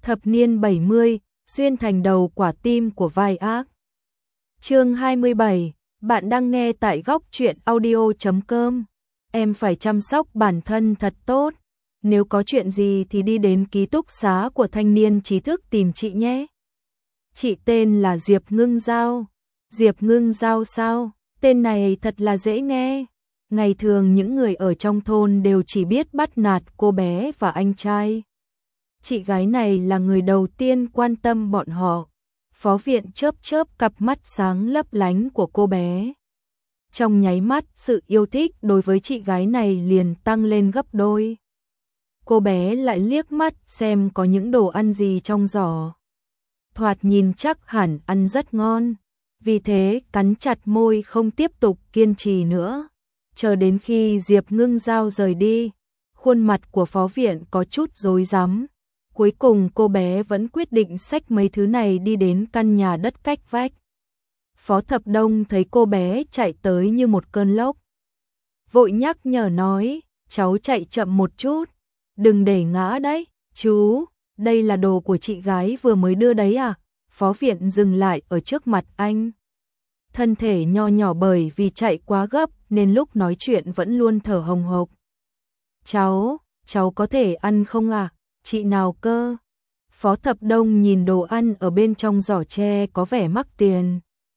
Thập niên 70, xuyên thành đầu quả tim của vai ác. Chương 27, bạn đang nghe tại góc truyện audio.com. Em phải chăm sóc bản thân thật tốt. Nếu có chuyện gì thì đi đến ký túc xá của thanh niên trí thức tìm chị nhé. Chị tên là Diệp Ngưng Giao. Diệp Ngưng Giao sao? Tên này thật là dễ nghe. Ngày thường những người ở trong thôn đều chỉ biết bắt nạt cô bé và anh trai. Chị gái này là người đầu tiên quan tâm bọn họ. Phó viện chớp chớp cặp mắt sáng lấp lánh của cô bé. Trong nháy mắt, sự yêu thích đối với chị gái này liền tăng lên gấp đôi. Cô bé lại liếc mắt xem có những đồ ăn gì trong giỏ. Thoạt nhìn chắc hẳn ăn rất ngon. Vì thế cắn chặt môi không tiếp tục kiên trì nữa. Chờ đến khi Diệp Ngưng Giao rời đi, khuôn mặt của phó viện có chút rối rắm. Cuối cùng cô bé vẫn quyết định xách mấy thứ này đi đến căn nhà đất cách vách. Phó Thập Đông thấy cô bé chạy tới như một cơn lốc. Vội nhắc nhở nói, cháu chạy chậm một chút, đừng để ngã đấy. Chú, đây là đồ của chị gái vừa mới đưa đấy à? Phó viện dừng lại ở trước mặt anh. Thân thể nho nhỏ bởi vì chạy quá gấp nên lúc nói chuyện vẫn luôn thở hồng hộc. Cháu có thể ăn không à? Chị nào cơ? Phó Thập Đông nhìn đồ ăn ở bên trong giỏ tre có vẻ mắc tiền.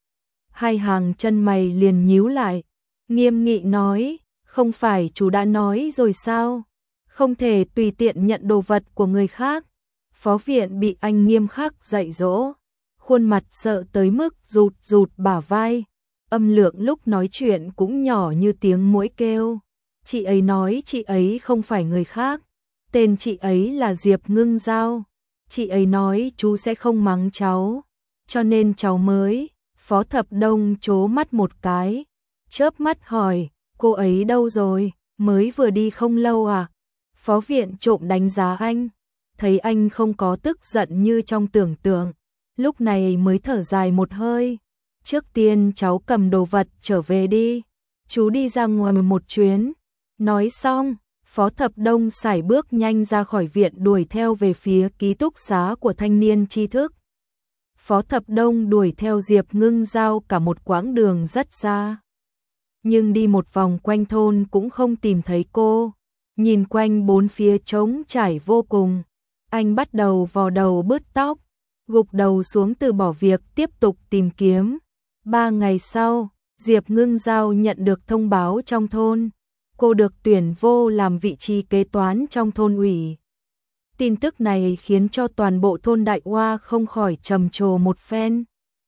Hai hàng chân mày liền nhíu lại, nghiêm nghị nói, không phải chú đã nói rồi sao? Không thể tùy tiện nhận đồ vật của người khác. Phó viện bị anh nghiêm khắc dạy dỗ, khuôn mặt sợ tới mức rụt bả vai, âm lượng lúc nói chuyện cũng nhỏ như tiếng muỗi kêu. Chị ấy nói chị ấy không phải người khác. Tên chị ấy là Diệp Ngưng Giao. Chị ấy nói chú sẽ không mắng cháu, cho nên cháu mới. Phó Thập Đông trố mắt một cái, chớp mắt hỏi, cô ấy đâu rồi, mới vừa đi không lâu à? Phó viện trộm đánh giá anh, thấy anh không có tức giận như trong tưởng tượng, lúc này mới thở dài một hơi. Trước tiên cháu cầm đồ vật trở về đi, chú đi ra ngoài một chuyến. Nói xong, Phó Thập Đông sải bước nhanh ra khỏi viện đuổi theo về phía ký túc xá của thanh niên tri thức. Phó Thập Đông đuổi theo Diệp Ngưng Giao cả một quãng đường rất xa. Nhưng đi một vòng quanh thôn cũng không tìm thấy cô. Nhìn quanh bốn phía trống trải vô cùng. Anh bắt đầu vò đầu bứt tóc, gục đầu xuống từ bỏ việc tiếp tục tìm kiếm. 3 ngày sau, Diệp Ngưng Giao nhận được thông báo trong thôn. Cô được tuyển vô làm vị trí kế toán trong thôn ủy. Tin tức này khiến cho toàn bộ thôn Đại Hoa không khỏi trầm trồ một phen.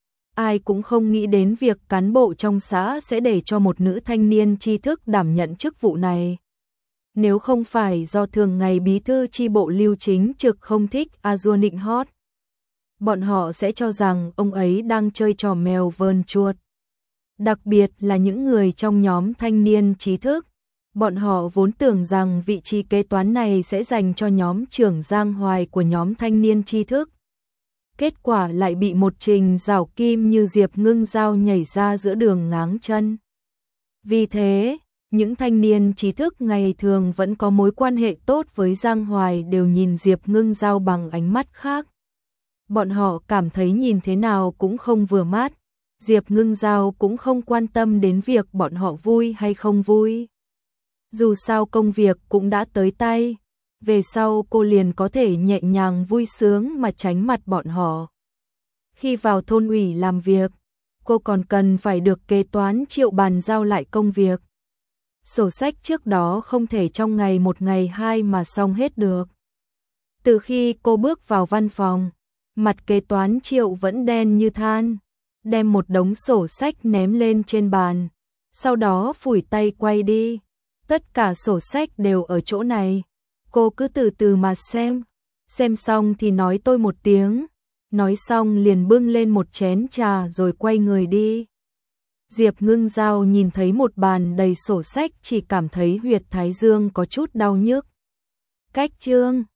Ai cũng không nghĩ đến việc cán bộ trong xã sẽ để cho một nữ thanh niên tri thức đảm nhận chức vụ này. Nếu không phải do thường ngày bí thư chi bộ Lưu Chính Trực không thích A-dua nịnh hót, bọn họ sẽ cho rằng ông ấy đang chơi trò mèo vờn chuột. Đặc biệt là những người trong nhóm thanh niên trí thức. Bọn họ vốn tưởng rằng vị trí kế toán này sẽ dành cho nhóm trưởng Giang Hoài của nhóm thanh niên tri thức. Kết quả lại bị một trình rào kim như Diệp Ngưng Giao nhảy ra giữa đường ngáng chân. Vì thế, những thanh niên trí thức ngày thường vẫn có mối quan hệ tốt với Giang Hoài đều nhìn Diệp Ngưng Giao bằng ánh mắt khác. Bọn họ cảm thấy nhìn thế nào cũng không vừa mắt. Diệp Ngưng Giao cũng không quan tâm đến việc bọn họ vui hay không vui. Dù sao công việc cũng đã tới tay, về sau cô liền có thể nhẹ nhàng vui sướng mà tránh mặt bọn họ. Khi vào thôn ủy làm việc, cô còn cần phải được kế toán Triệu bàn giao lại công việc. Sổ sách trước đó không thể trong ngày một ngày hai mà xong hết được. Từ khi cô bước vào văn phòng, mặt kế toán Triệu vẫn đen như than, đem một đống sổ sách ném lên trên bàn, sau đó phủi tay quay đi. Tất cả sổ sách đều ở chỗ này, cô cứ từ từ mà xem xong thì nói tôi một tiếng, nói xong liền bưng lên một chén trà rồi quay người đi. Diệp Ngưng Giao nhìn thấy một bàn đầy sổ sách chỉ cảm thấy huyệt thái dương có chút đau nhức. Cách chương